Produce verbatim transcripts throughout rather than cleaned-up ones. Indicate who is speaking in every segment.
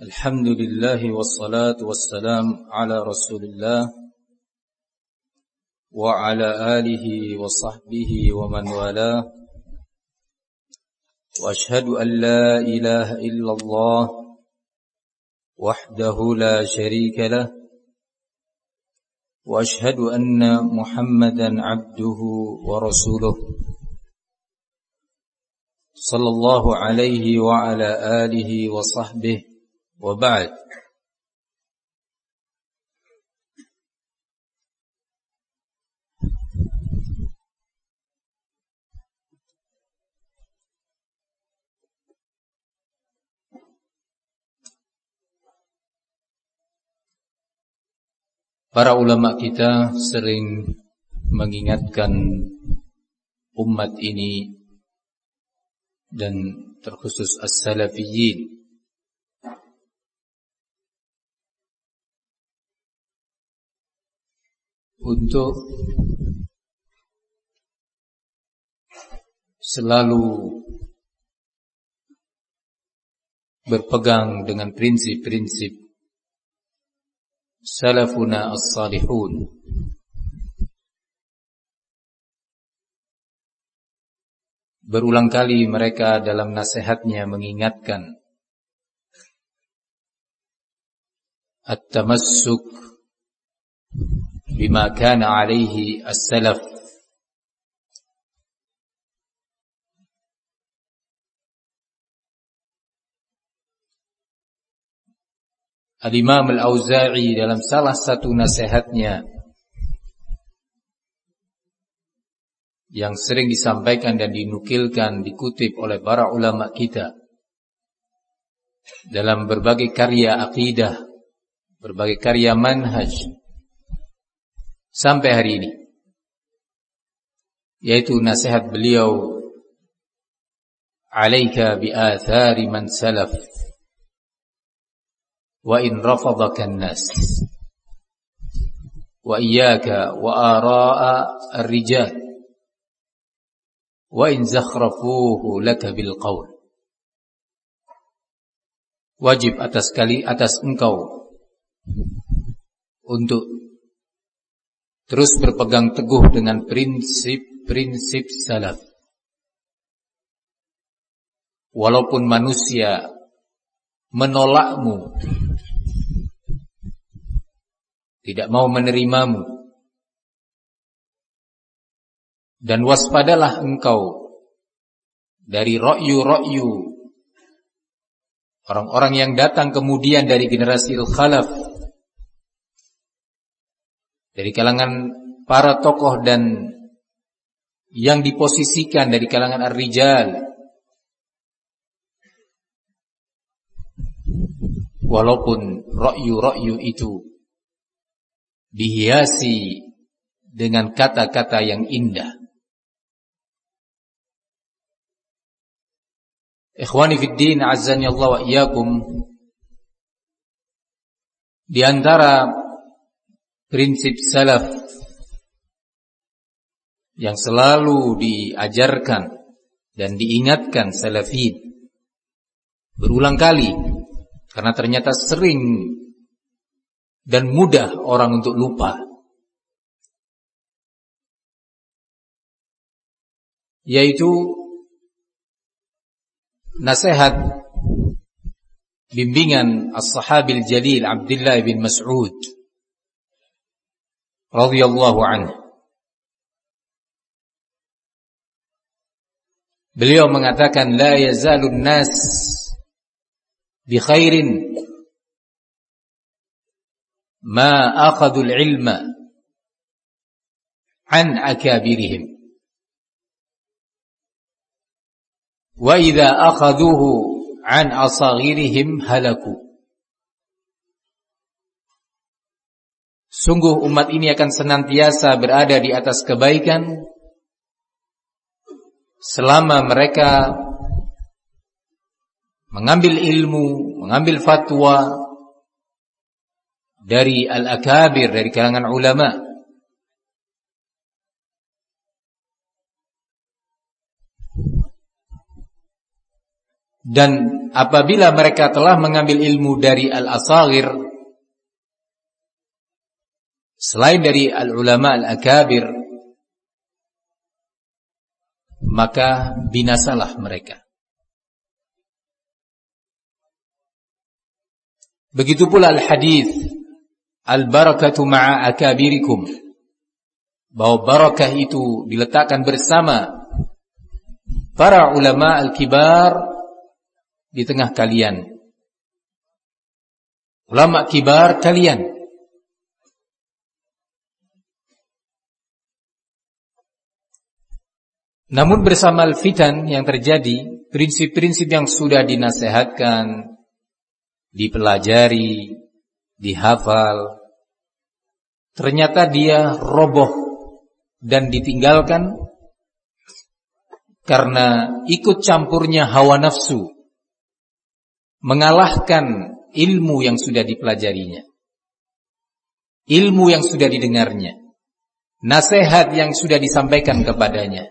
Speaker 1: Alhamdulillah wassalatu wassalam ala Rasulillah wa ala alihi wa sahbihi wa man wala wa ashhadu an la ilaha illallah wahdahu la sharika lah wa ashhadu anna Muhammadan abduhu wa rasuluh sallallahu alaihi wa ala alihi wa sahbihi wa ba'd. Para ulama kita sering mengingatkan umat ini dan terkhusus as-salafiyyin untuk selalu berpegang dengan prinsip-prinsip salafuna as-salihun. Berulang kali mereka dalam nasihatnya mengingatkan at-tamassuk bima kana alaihi as-salaf, Al-Imam Al-Auza'i dalam salah satu nasihatnya yang sering disampaikan dan dinukilkan, dikutip oleh para ulama kita dalam berbagai karya akidah, berbagai karya manhaj sampai hari ini, yaitu nasihat beliau, alaika bi athari man salaf wa in rafadaka an-nas wa iyyaka wa ara'a ar-rijal wa in zakhrafuhu laka bil qaul. Wajib atas kali atas engkau untuk terus berpegang teguh dengan prinsip-prinsip salaf. Walaupun manusia menolakmu, tidak mau menerimamu, dan waspadalah engkau dari ra'yu-ra'yu orang-orang yang datang kemudian dari generasi al-khalaf, dari kalangan para tokoh dan yang diposisikan dari kalangan ar-rijal. Walaupun ra'yu-ra'yu itu dihiasi dengan kata-kata yang indah. Ikhwani fid din, azzani Allah wa iyyakum, di antara prinsip salaf yang selalu diajarkan dan diingatkan salafin berulang kali, karena ternyata sering dan mudah orang untuk lupa, yaitu nasihat bimbingan as-sahabil jalil Abdullah bin Mas'ud radhiyallahu anhu. Beliau mengatakan, la yazalun nas bi khairin ma akhadul ilma an akabirihim wa idza akhaduhu an asaghirihim halaku. Sungguh umat ini akan senantiasa berada di atas kebaikan selama mereka mengambil ilmu, mengambil fatwa dari al-akabir, dari kalangan ulama. Dan apabila mereka telah mengambil ilmu dari al-asaghir, selain dari al-ulama al-akabir, maka binasalah mereka. Begitu pula al-hadis al-barakatu ma'a akabirikum, bahwa barakah itu diletakkan bersama para ulama al-kibar di tengah kalian. Ulama kibar kalian. Namun bersama al-fitan yang terjadi, prinsip-prinsip yang sudah dinasihatkan, dipelajari, dihafal, ternyata dia roboh dan ditinggalkan karena ikut campurnya hawa nafsu, mengalahkan ilmu yang sudah dipelajarinya, ilmu yang sudah didengarnya, nasihat yang sudah disampaikan kepadanya.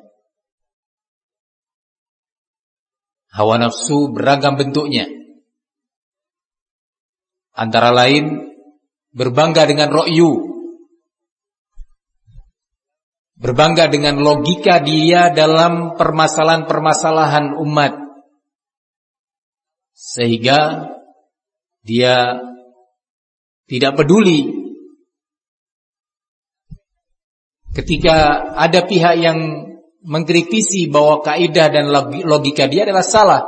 Speaker 1: Hawa nafsu beragam bentuknya, antara lain berbangga dengan ro'yu, berbangga dengan logika dia dalam permasalahan-permasalahan umat, sehingga dia tidak peduli ketika ada pihak yang mengkritisi bahwa kaidah dan logika dia adalah salah.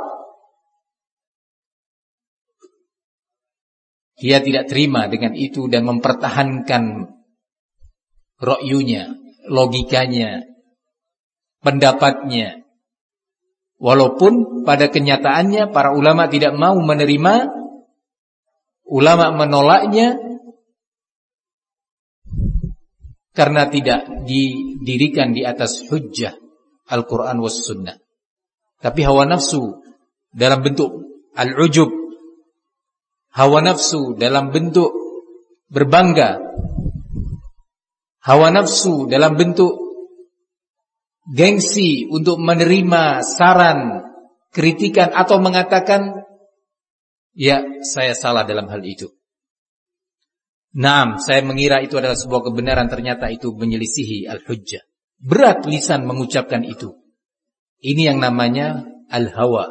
Speaker 1: Dia tidak terima dengan itu dan mempertahankan ro'yunya, logikanya, pendapatnya. Walaupun pada kenyataannya para ulama tidak mau menerima, ulama menolaknya karena tidak didirikan di atas hujjah Al-Quran was sunnah. Tapi hawa nafsu dalam bentuk al-ujub, hawa nafsu dalam bentuk berbangga, hawa nafsu dalam bentuk gengsi untuk menerima saran, kritikan atau mengatakan, ya saya salah dalam hal itu. Naam, saya mengira itu adalah sebuah kebenaran, ternyata itu menyelisihi al-hujjah. Berat lisan mengucapkan itu. Ini yang namanya al-hawa.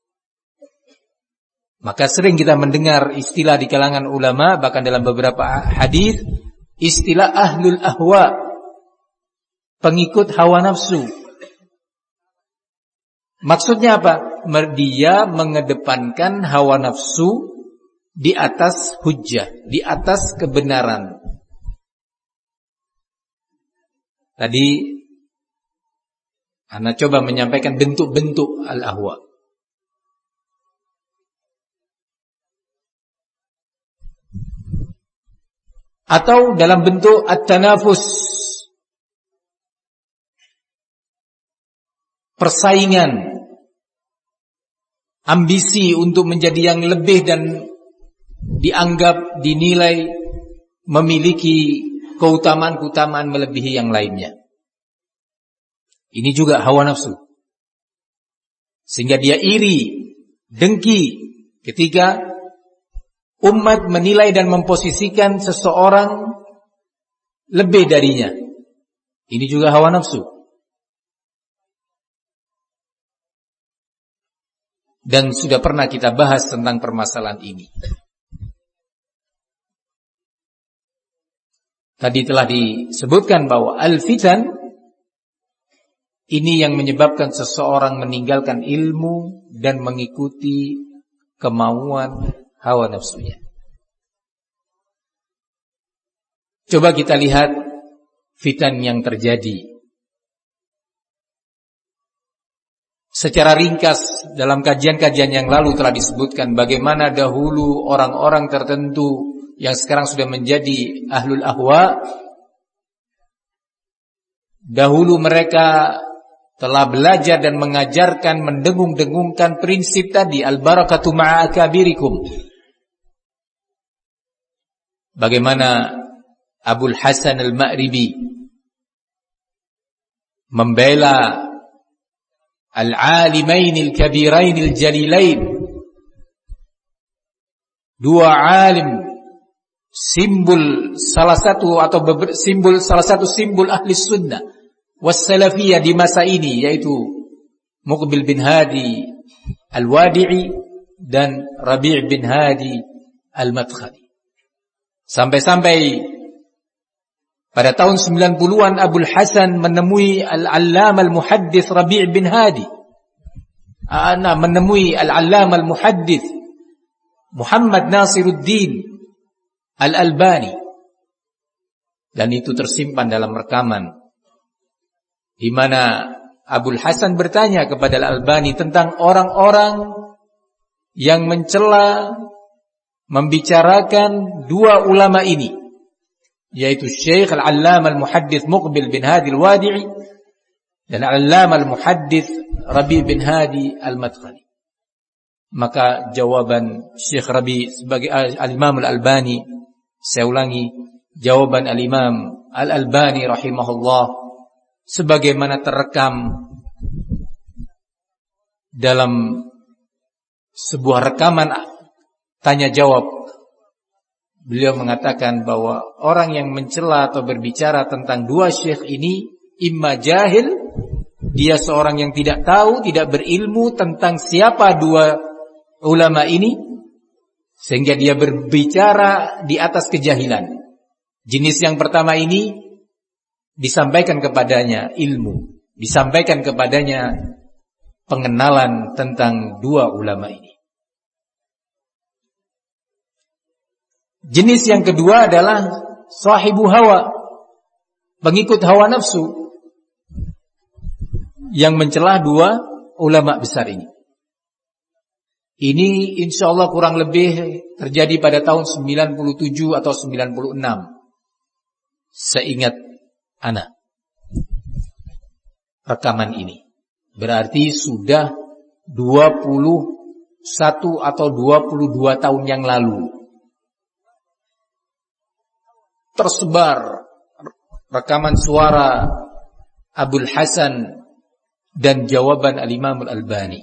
Speaker 1: Maka sering kita mendengar istilah di kalangan ulama, bahkan dalam beberapa hadis, istilah ahlul ahwa, pengikut hawa nafsu. Maksudnya apa? Dia mengedepankan hawa nafsu di atas hujjah, di atas kebenaran. Tadi Ana coba menyampaikan bentuk-bentuk al-ahwa. Atau dalam bentuk at-tanafus, persaingan, ambisi untuk menjadi yang lebih dan dianggap, dinilai memiliki keutamaan-keutamaan melebihi yang lainnya. Ini juga hawa nafsu, sehingga dia iri, dengki ketika umat menilai dan memposisikan seseorang lebih darinya. Ini juga hawa nafsu. Dan sudah pernah kita bahas tentang permasalahan ini. Tadi telah disebutkan bahwa al-fitan ini yang menyebabkan seseorang meninggalkan ilmu dan mengikuti kemauan hawa nafsunya. Coba kita lihat fitan yang terjadi. Secara ringkas dalam kajian-kajian yang lalu telah disebutkan bagaimana dahulu orang-orang tertentu yang sekarang sudah menjadi ahlul ahwa, dahulu mereka telah belajar dan mengajarkan, mendengung-dengungkan prinsip tadi, al-barakatu ma'a akabirikum. Bagaimana Abul Hasan al-Ma'ribi membela al-alimain al-kabirain al-jalilain, dua alim, simbol salah satu atau beber, simbol salah satu simbol ahli sunnah wassalafiyah di masa ini, yaitu Muqbil bin Hadi al-Wadi'i dan Rabi' bin Hadi al-Madkhali. Sampai-sampai pada tahun sembilan puluhan Abul Hasan menemui al-Allamah al-Muhaddits Rabi' bin Hadi. Ana menemui al-Allamah al-Muhaddits Muhammad Nasiruddin Al-Albani. Dan itu tersimpan dalam rekaman di mana Abul Hasan bertanya kepada Al-Albani tentang orang-orang yang mencela, membicarakan dua ulama ini, yaitu Syekh Al-Allamah Al-Muhaddits Muqbil bin Hadi Al-Wadi'i dan Al-Allamah Al-Muhaddits Rabi' bin Hadi Al-Madkhali. Maka jawaban Syekh Rabi' sebagai Al-Imam Al-Albani, saya ulangi, jawaban Al-Imam Al-Albani rahimahullah sebagaimana terekam dalam sebuah rekaman tanya jawab. Beliau mengatakan bahwa orang yang mencela atau berbicara tentang dua syekh ini imma jahil, dia seorang yang tidak tahu, tidak berilmu tentang siapa dua ulama ini, sehingga dia berbicara di atas kejahilan. Jenis yang pertama ini disampaikan kepadanya ilmu, disampaikan kepadanya pengenalan tentang dua ulama ini. Jenis yang kedua adalah sahibu hawa, pengikut hawa nafsu, yang mencela dua ulama besar ini. Ini insyaallah kurang lebih terjadi pada tahun sembilan puluh tujuh atau sembilan puluh enam, seingat ana rekaman ini. Berarti sudah dua puluh satu atau dua puluh dua tahun yang lalu. Tersebar rekaman suara Abul Hasan dan jawaban Al-Imam Al-Albani.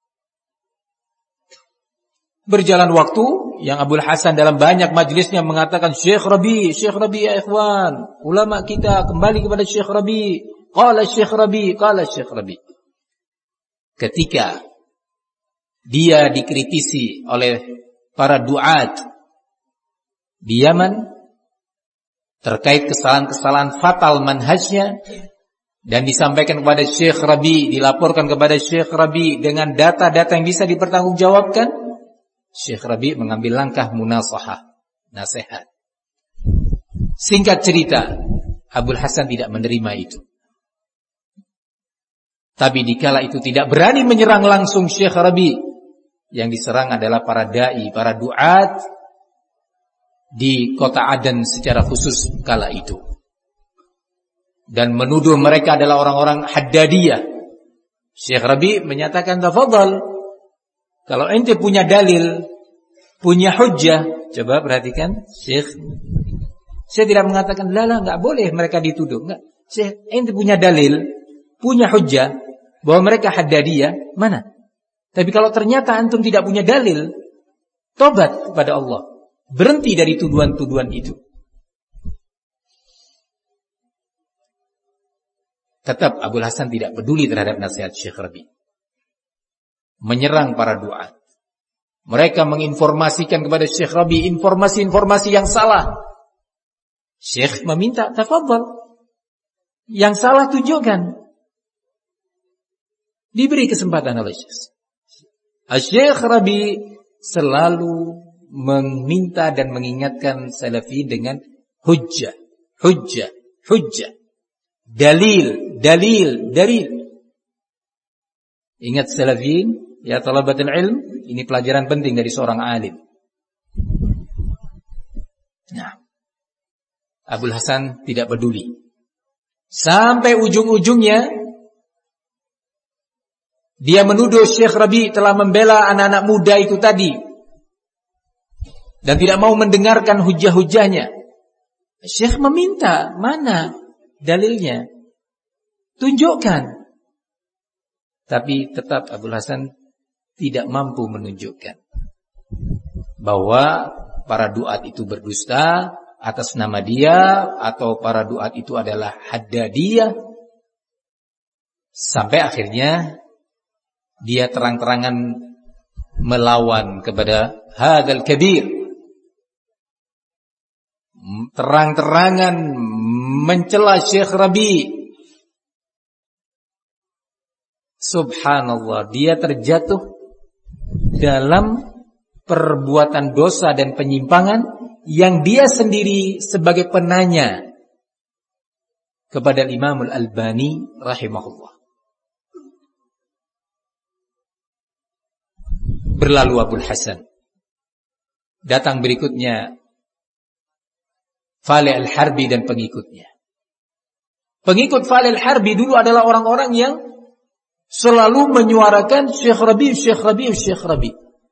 Speaker 1: Berjalan waktu, yang Abul Hasan dalam banyak majlisnya mengatakan, Syekh Rabi, Syekh Rabi ya ikhwan, ulama kita kembali kepada Syekh Rabi, qala Syekh Rabi, qala Syekh Rabi. Ketika dia dikritisi oleh para duat di Yaman terkait kesalahan-kesalahan fatal manhajnya, dan disampaikan kepada Syekh Rabi, dilaporkan kepada Syekh Rabi dengan data-data yang bisa dipertanggungjawabkan, Syekh Rabi mengambil langkah munasahah, nasihat. Singkat cerita, Abul Hasan tidak menerima itu. Tapi dikala itu tidak berani menyerang langsung Syekh Rabi. Yang diserang adalah para da'i, para duat di kota Aden secara khusus kala itu. Dan menuduh mereka adalah orang-orang Haddadiyah. Syekh Rabi menyatakan, tafadhal, kalau ente punya dalil, punya hujjah, coba perhatikan, Syekh, saya tidak mengatakan, lala, enggak boleh mereka dituduh, enggak. Syekh, ente punya dalil, punya hujjah bahwa mereka Haddadiyah, mana? Tapi kalau ternyata antum tidak punya dalil, tobat kepada Allah, berhenti dari tuduhan-tuduhan itu. Tetap Abul Hasan tidak peduli terhadap nasihat Syekh Rabi. Menyerang para duat. Mereka menginformasikan kepada Syekh Rabi informasi-informasi yang salah. Syekh meminta, tafadhal, yang salah tunjukkan. Diberi kesempatan oleh Syekh. Syekh Rabi selalu meminta dan mengingatkan salafi dengan hujjah, hujjah, hujjah, dalil, dalil, dalil. Ingat salafin, ya talabatul ilm, ini pelajaran penting dari seorang alim. Nah, Abul Hasan tidak peduli. Sampai ujung-ujungnya dia menuduh Syekh Rabi telah membela anak-anak muda itu tadi dan tidak mau mendengarkan hujah-hujahnya. Syekh meminta, mana dalilnya? Tunjukkan. Tapi tetap Abul Hasan tidak mampu menunjukkan bahwa para duat itu berdusta atas nama dia, atau para duat itu adalah haddadiyah. Sampai akhirnya dia terang-terangan melawan kepada hadzal kabir, terang-terangan mencela Syekh Rabi. Subhanallah, dia terjatuh dalam perbuatan dosa dan penyimpangan yang dia sendiri sebagai penanya kepada Imam Al-Albani rahimahullah. Berlalu Abul Hasan. Datang berikutnya Falih Al-Harbi dan pengikutnya. Pengikut Falih Al-Harbi dulu adalah orang-orang yang selalu menyuarakan Syekh Rabi, Syekh Rabi, Syekh Rabi.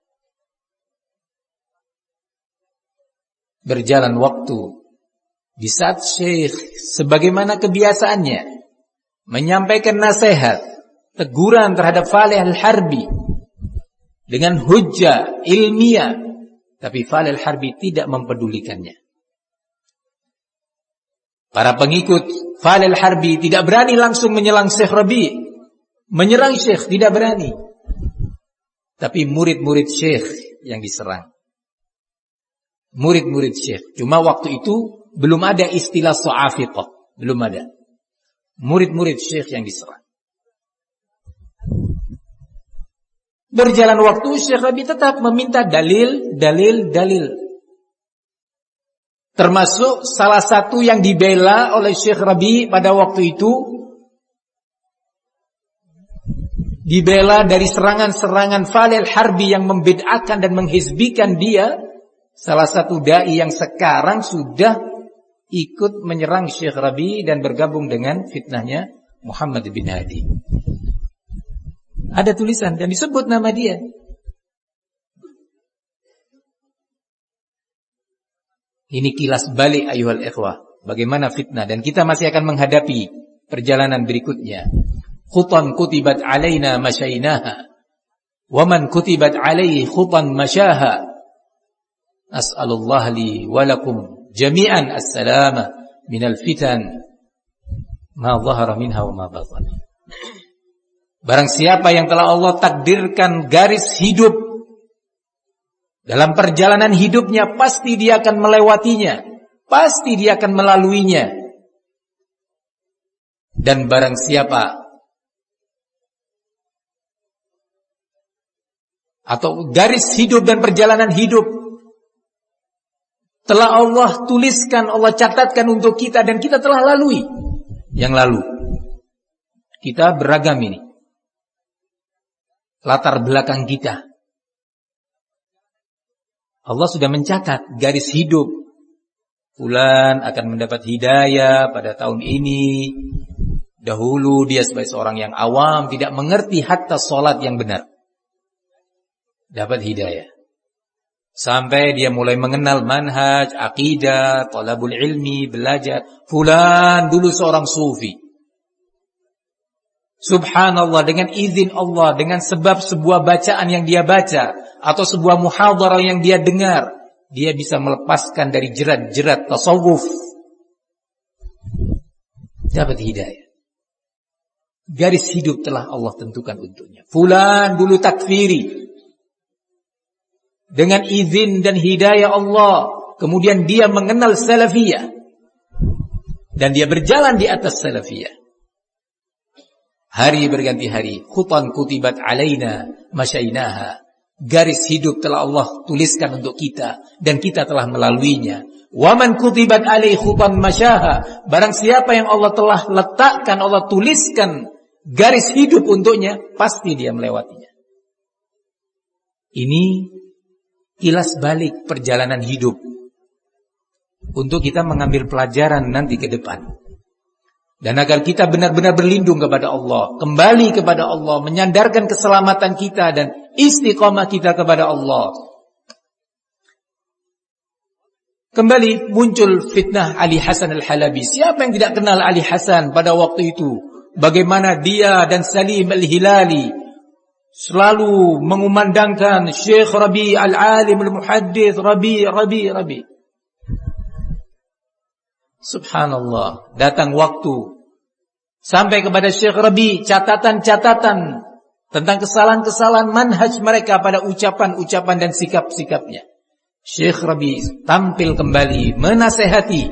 Speaker 1: Berjalan waktu, di saat Syekh sebagaimana kebiasaannya menyampaikan nasihat, teguran terhadap Falih Al-Harbi dengan hujjah ilmiah, tapi Falih Al-Harbi tidak mempedulikannya. Para pengikut Falih Al-Harbi tidak berani langsung menyerang Syekh Rabi, menyerang Syekh tidak berani. Tapi murid-murid Syekh yang diserang. Murid-murid Syekh. Cuma waktu itu belum ada istilah so'afiqah, belum ada. Murid-murid Syekh yang diserang. Berjalan waktu, Syekh Rabi tetap meminta dalil, dalil, dalil. Termasuk salah satu yang dibela oleh Syekh Rabi pada waktu itu, dibela dari serangan-serangan Falih Al-Harbi yang membid'ahkan dan menghizbikan dia. Salah satu dai yang sekarang sudah ikut menyerang Syekh Rabi dan bergabung dengan fitnahnya Muhammad bin Hadi. Ada tulisan dan disebut nama dia. Ini kilas balik ayuhal ikhwah, bagaimana fitnah, dan kita masih akan menghadapi perjalanan berikutnya. Khutan kutibat alaina masyainaha, wa man kutibat alaihi khutan masyaha. As'alullah li wa lakum jami'an as-salama minal fitan ma dhahara minha wa ma batan. Barang siapa yang telah Allah takdirkan garis hidup dalam perjalanan hidupnya, pasti dia akan melewatinya, pasti dia akan melaluinya. Dan barang siapa atau garis hidup dan perjalanan hidup telah Allah tuliskan, Allah catatkan untuk kita, dan kita telah lalui yang lalu. Kita beragam ini latar belakang kita. Allah sudah mencatat garis hidup. Fulan akan mendapat hidayah pada tahun ini. Dahulu dia sebagai seorang yang awam, tidak mengerti hatta sholat yang benar, dapat hidayah. Sampai dia mulai mengenal manhaj, akidah, talabul ilmi, belajar. Fulan dulu seorang sufi. Subhanallah, dengan izin Allah, dengan sebab sebuah bacaan yang dia baca atau sebuah muhadarah yang dia dengar, dia bisa melepaskan dari jerat-jerat tasawuf, dapat hidayah. Garis hidup telah Allah tentukan untuknya. Fulan dulu takfiri, dengan izin dan hidayah Allah, kemudian dia mengenal salafiyah dan dia berjalan di atas salafiyah. Hari berganti hari, khutan kutibat alaina masyainaha. Garis hidup telah Allah tuliskan untuk kita dan kita telah melaluinya. Wa man kutibat alaihi khutan masyaha. Barang siapa yang Allah telah letakkan, Allah tuliskan garis hidup untuknya, pasti dia melewatinya. Ini kilas balik perjalanan hidup untuk kita mengambil pelajaran nanti ke depan. Dan agar kita benar-benar berlindung kepada Allah, kembali kepada Allah, menyandarkan keselamatan kita dan istiqamah kita kepada Allah. Kembali muncul fitnah Ali Hasan Al-Halabi. Siapa yang tidak kenal Ali Hasan pada waktu itu? bagaimana dia dan Salim Al-Hilali selalu mengumandangkan Syekh Rabi Al-Alim Al-Muhaddits, Rabi, Rabi, Rabi. Subhanallah, datang waktu sampai kepada Syekh Rabi catatan-catatan tentang kesalahan-kesalahan manhaj mereka pada ucapan-ucapan dan sikap-sikapnya. Syekh Rabi tampil kembali menasehati.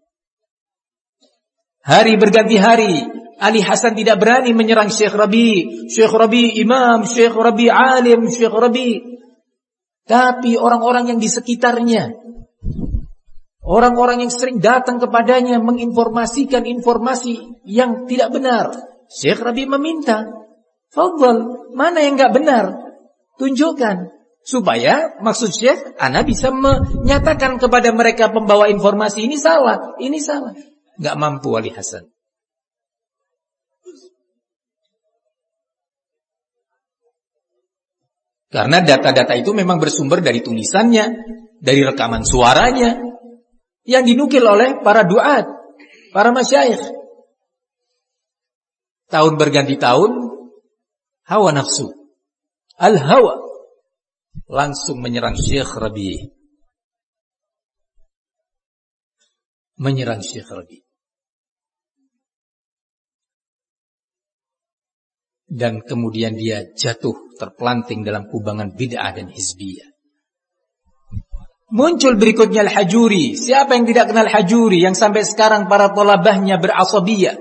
Speaker 1: Hari berganti hari, Ali Hasan tidak berani menyerang Syekh Rabi. Syekh Rabi imam, Syekh Rabi alim, Syekh Rabi. Tapi orang-orang yang di sekitarnya, orang-orang yang sering datang kepadanya menginformasikan informasi yang tidak benar, Syekh Rabi meminta, "Fadhal, mana yang enggak benar? Tunjukkan." Supaya maksud Syekh, ana bisa menyatakan kepada mereka pembawa informasi ini salah, ini salah. Enggak mampu Ali Hasan. Karena data-data itu memang bersumber dari tulisannya, dari rekaman suaranya yang dinukil oleh para duat, para masyayikh. Tahun berganti tahun, hawa nafsu, al-hawa langsung menyerang Syekh Rabi. Menyerang Syekh Rabi. Dan kemudian dia jatuh terpelanting dalam kubangan bid'ah dan hizbiyah. Muncul berikutnya Al-Hajuri. Siapa yang tidak kenal Hajuri yang sampai sekarang para thalabahnya berasabiyah?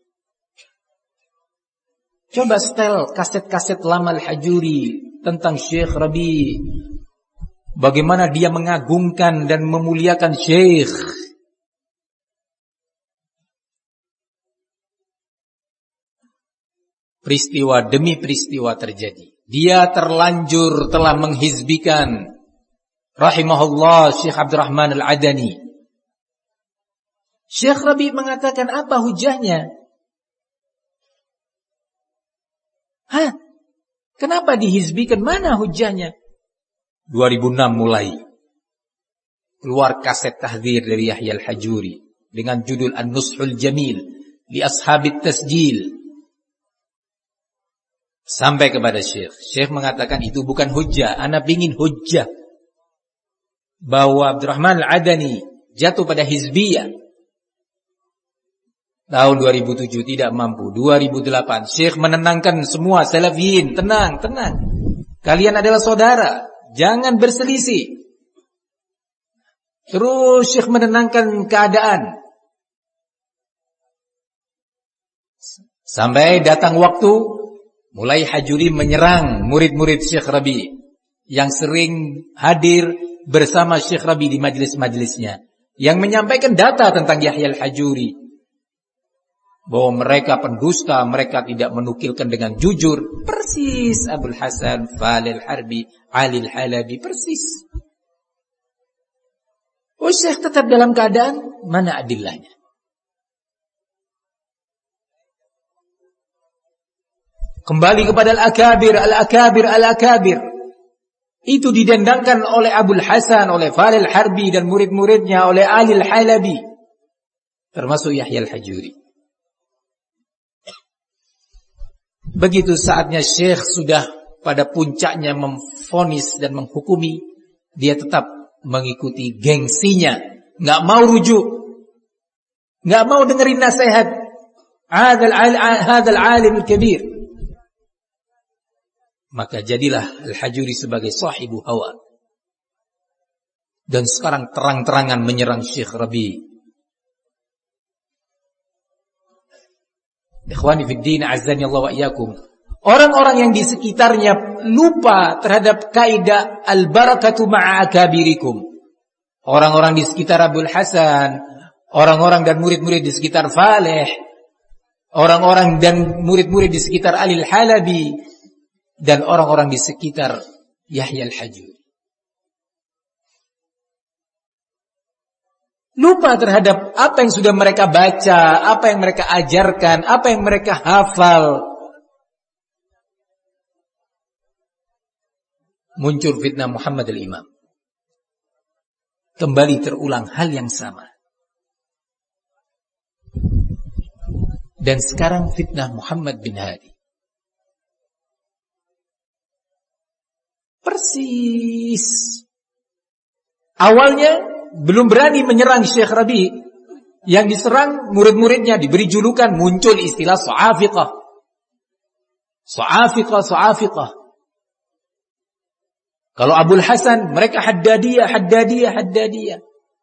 Speaker 1: Coba setel kaset-kaset lama Al-Hajuri tentang Syekh Rabi. Bagaimana dia mengagungkan dan memuliakan Syekh. Peristiwa demi peristiwa terjadi. Dia terlanjur telah menghizbikan rahimahullah Syekh Abdurrahman Al-Adani. Syekh Rabi mengatakan apa hujahnya? Hah? Kenapa dihizbikan? Mana hujahnya? dua ribu enam mulai keluar kaset tahdzir dari Yahya Al-Hajuri dengan judul An-Nushul Jamil li Ashabit Tasjil. Sampai kepada Syekh. Syekh mengatakan itu bukan hujjah. Ana pingin hujjah bahwa Abdurrahman Al-Adani jatuh pada hizbiyah. Tahun dua ribu tujuh tidak mampu. dua ribu delapan Syekh menenangkan semua salafiyin. Tenang, tenang. Kalian adalah saudara. Jangan berselisih. Terus Syekh menenangkan keadaan. Sampai datang waktu mulai Hajuri menyerang murid-murid Syekh Rabi yang sering hadir bersama Syekh Rabi di majelis-majelisnya, yang menyampaikan data tentang Yahya Al-Hajuri bahwa mereka pendusta, mereka tidak menukilkan dengan jujur. Persis Abul Hasan, Falil Harbi, Ali Al-Halabi, persis. Oh, Syekh tetap dalam keadaan mana adillahnya? Kembali kepada Al-Akabir, Al-Akabir, Al-Akabir. Itu didendangkan oleh Abul Hasan, oleh Falil Harbi dan murid-muridnya, oleh Ali Al-Halabi. Termasuk Yahya Al-Hajuri. Begitu saatnya Syekh sudah pada puncaknya memvonis dan menghukumi, dia tetap mengikuti gengsinya. Nggak mau rujuk. Nggak mau dengerin nasihat. Hadzal alim al-kabir. Maka jadilah Al-Hajuri sebagai sahibu hawa. Dan sekarang terang-terangan menyerang Syekh Rabi. Ikhwani fid din, azzani Allah wa iyyakum. Orang-orang yang di sekitarnya lupa terhadap kaidah al-barakatu ma'a akabirikum. Orang-orang di sekitar Abul Hasan, orang-orang dan murid-murid di sekitar Faleh, orang-orang dan murid-murid di sekitar Ali Al-Halabi, dan orang-orang di sekitar Yahya Al-Hajuri. Lupa terhadap apa yang sudah mereka baca, apa yang mereka ajarkan, apa yang mereka hafal. Muncul fitnah Muhammad al-Imam. Kembali terulang hal yang sama. Dan sekarang fitnah Muhammad bin Hadi. Persis. Awalnya belum berani menyerang Syekh Rabi. Yang diserang murid-muridnya, diberi julukan, muncul istilah So'afiqah. So'afiqah, So'afiqah. Kalau Abul Hasan, mereka Haddadiyah, Haddadiyah, Haddadiyah.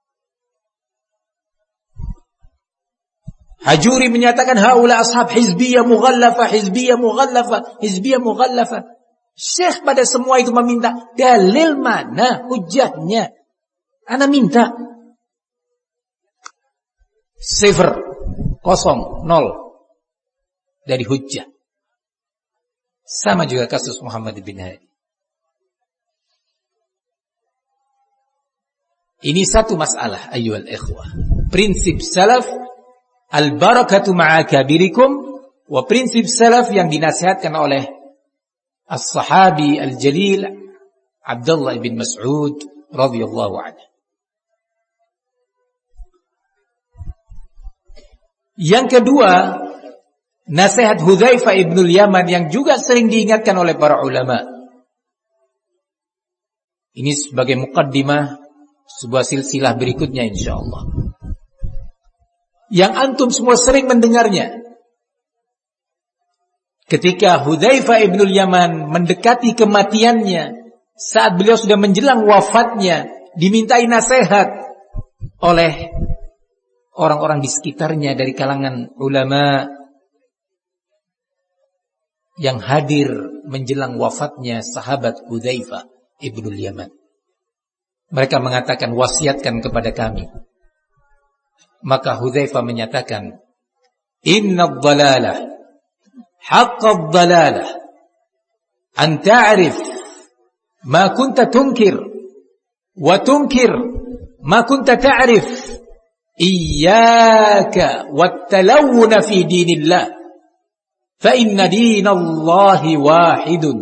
Speaker 1: Hajuri menyatakan haula ashab hizbiyah mughallafa, hizbiyah mughallafa, hizbiyah mughallafa. Syekh pada semua itu meminta dalil mana hujahnya. Ana minta sifar, kosong, nol dari hujjah. Sama juga kasus Muhammad bin Hadi. Ini satu masalah ayyuhal ikhwah. Prinsip salaf al-barakatu ma'a kabirikum, wa prinsip salaf yang dinasihatkan oleh as-sahabi al-jalil Abdullah bin Mas'ud radhiyallahu anhu. Yang kedua, nasihat Hudzaifah ibnul Yaman yang juga sering diingatkan oleh para ulama. Ini sebagai muqaddimah sebuah silsilah berikutnya insyaallah. Yang antum semua sering mendengarnya. Ketika Hudzaifah ibnul Yaman mendekati kematiannya, saat beliau sudah menjelang wafatnya, dimintai nasihat oleh orang-orang di sekitarnya dari kalangan ulama yang hadir menjelang wafatnya sahabat Hudzaifah ibnul Yaman. Mereka mengatakan, wasiatkan kepada kami. Maka Hudzaifah menyatakan, inna dhalalah haqqa dhalalah an ta'rif ma kunta tunkir wa tunkir ma kunta ta'rif iyyaka wat-talawun fi dinillah fa inna dinallahi wahidun.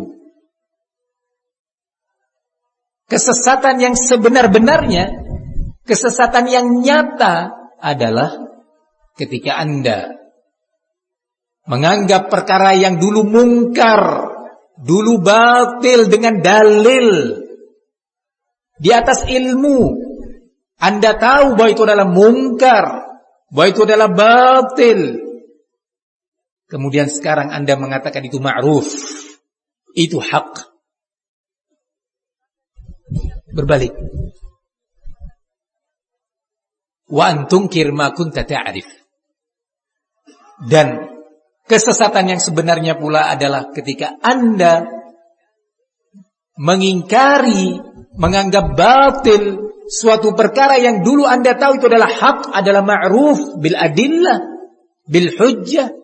Speaker 1: Kesesatan yang sebenar-benarnya, kesesatan yang nyata adalah ketika Anda menganggap perkara yang dulu mungkar, dulu batil dengan dalil di atas ilmu. Anda tahu bahwa itu adalah mungkar, bahwa itu adalah batil. Kemudian sekarang Anda mengatakan itu ma'ruf, itu hak. Berbalik. Wa antunkir ma kunta ta'rif. Dan kesesatan yang sebenarnya pula adalah ketika Anda mengingkari, menganggap batil suatu perkara yang dulu Anda tahu itu adalah hak, adalah ma'ruf bil adillah, bil hujjah.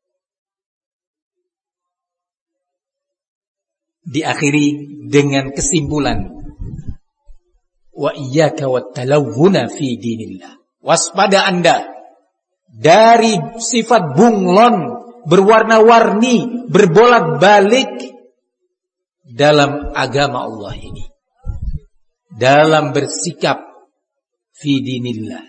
Speaker 1: Diakhiri dengan kesimpulan, wa iyyaka wat-talawwuna fi dinillah. Waspada Anda dari sifat bunglon, berwarna-warni, berbolak-balik dalam agama Allah ini, dalam bersikap fi dinillah.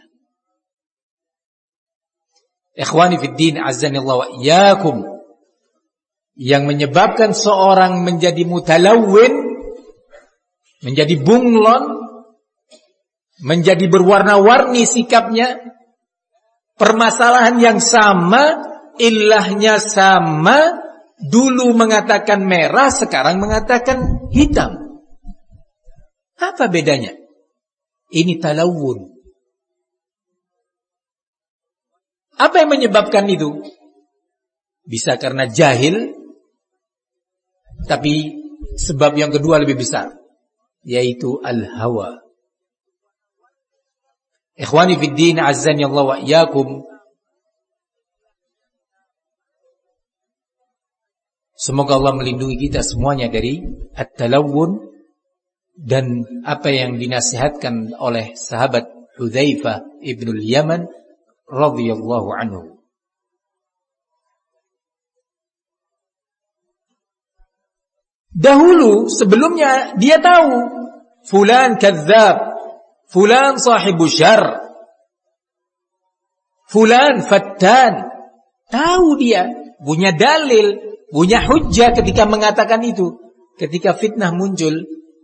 Speaker 1: Ikhwani fid din, azzanillahu wa iyyakum. Yang menyebabkan seorang menjadi mutalawwin, menjadi bunglon, menjadi berwarna-warni sikapnya, permasalahan yang sama, ilahnya sama, dulu mengatakan merah, sekarang mengatakan hitam. Apa bedanya? Ini talawun. Apa yang menyebabkan itu? Bisa karena jahil, tapi sebab yang kedua lebih besar, yaitu al-hawa. Ikhwani fid din, azzani Allah wa iyyakum. Semoga Allah melindungi kita semuanya dari at-talawun dan apa yang dinasihatkan oleh sahabat Hudzaifah ibnul Yaman radhiyallahu anhu. Dahulu sebelumnya dia tahu fulan kadzab, fulan sahibu syarr, fulan fattan, Tahu dia, punya dalil, punya hujjah ketika mengatakan itu. Ketika fitnah muncul,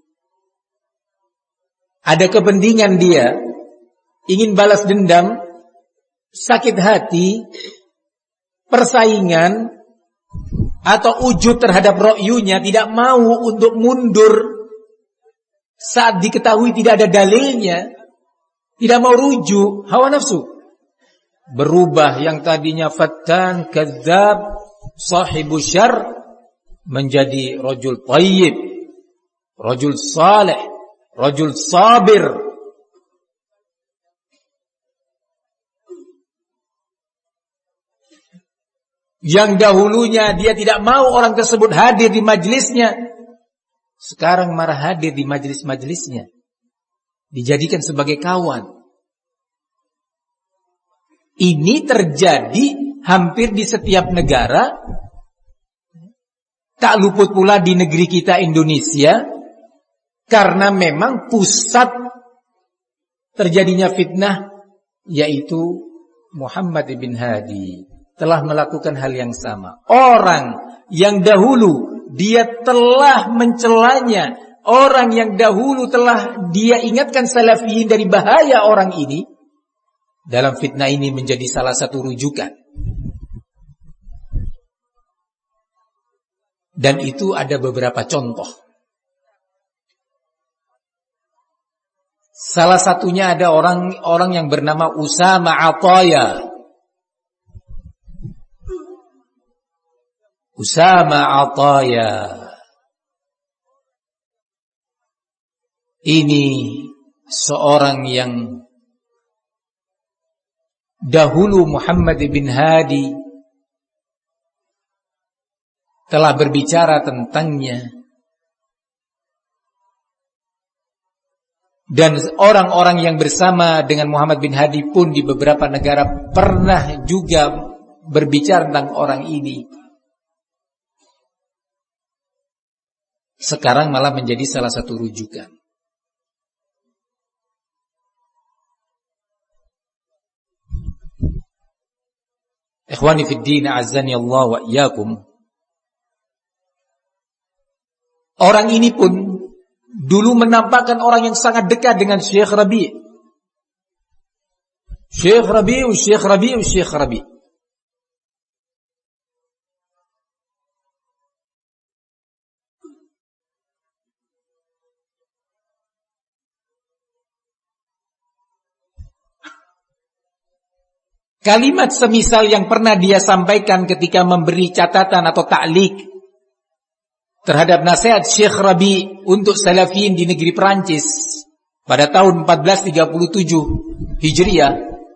Speaker 1: ada kepentingan dia, ingin balas dendam, sakit hati, persaingan, atau ujub terhadap ro'yunya, tidak mau untuk mundur saat diketahui tidak ada dalilnya, tidak mau rujuk, hawa nafsu. Berubah yang tadinya fattan, kadzab, sahibu syarr, menjadi rajul thayyib, rajul saleh, rajul sabir. Yang dahulunya dia tidak mau orang tersebut hadir di majlisnya, sekarang marah hadir di majlis-majlisnya, dijadikan sebagai kawan. Ini terjadi hampir di setiap negara. Tak luput pula di negeri kita Indonesia, karena memang pusat terjadinya fitnah yaitu Muhammad bin Hadi telah melakukan hal yang sama. Orang yang dahulu dia telah mencelanya, orang yang dahulu telah dia ingatkan salafiyin dari bahaya orang ini, dalam fitnah ini menjadi salah satu rujukan. Dan itu ada beberapa contoh. Salah satunya ada orang orang yang bernama Usama Ataya. Usama Ataya ini seorang yang dahulu Muhammad bin Hadi telah berbicara tentangnya, dan orang-orang yang bersama dengan Muhammad bin Hadi pun di beberapa negara pernah juga berbicara tentang orang ini. Sekarang malah menjadi salah satu rujukan. Ikhwani fid din, a'azzani Allah wa iyyakum. Orang ini pun dulu menampakkan orang yang sangat dekat dengan Syekh Rabi'. Syekh Rabi', Syekh Rabi', Syekh Rabi'. Kalimat semisal yang pernah dia sampaikan ketika memberi catatan atau ta'liq terhadap nasihat Syekh Rabi untuk salafiyin di negeri Perancis pada tahun empat belas tiga puluh tujuh Hijriah,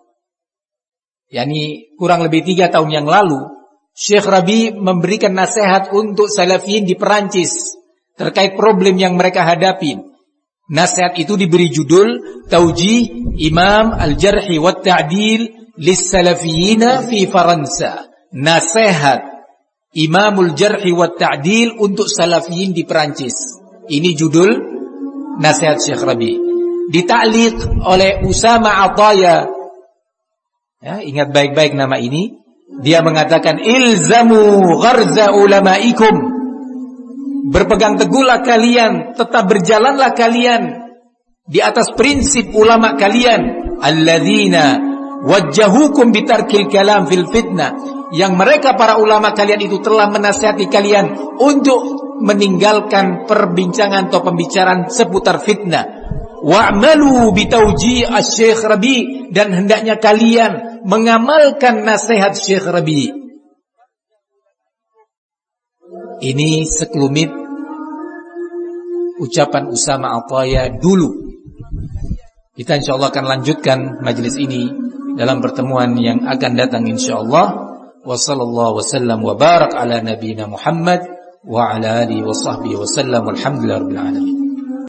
Speaker 1: yakni kurang lebih tiga tahun yang lalu, Syekh Rabi memberikan nasihat untuk salafiyin di Perancis terkait problem yang mereka hadapi. Nasihat itu diberi judul Taujih Imam Al-Jarhi wa Ta'dil Lis-Salafiyina fi Faransa. Nasihat Imamul Jarhi wa Ta'dil untuk salafiyin di Perancis. Ini judul nasihat Syekh Rabi. Dita'liq oleh Usama Ataya. Ya, ingat baik-baik nama ini. Dia mengatakan, ilzamu gharza ulamaikum. Berpegang teguhlah kalian, tetap berjalanlah kalian di atas prinsip ulama kalian. Alladzina wajjahukum bitarkil kalam fil fitnah, yang mereka para ulama kalian itu telah menasihati kalian untuk meninggalkan perbincangan atau pembicaraan seputar fitnah. Wa'malu bitauji asy-Syekh Rabi, dan hendaknya kalian mengamalkan nasihat Syekh Rabi. Ini sekelumit ucapan Usama Ataya dulu. Kita insyaallah akan lanjutkan majelis ini dalam pertemuan yang akan datang insyaallah. Wa sallallahu wasallam wa barak ala nabiyyina Muhammad wa ala alihi wa sahbihi wasallam. Alhamdulillahirabbil alamin.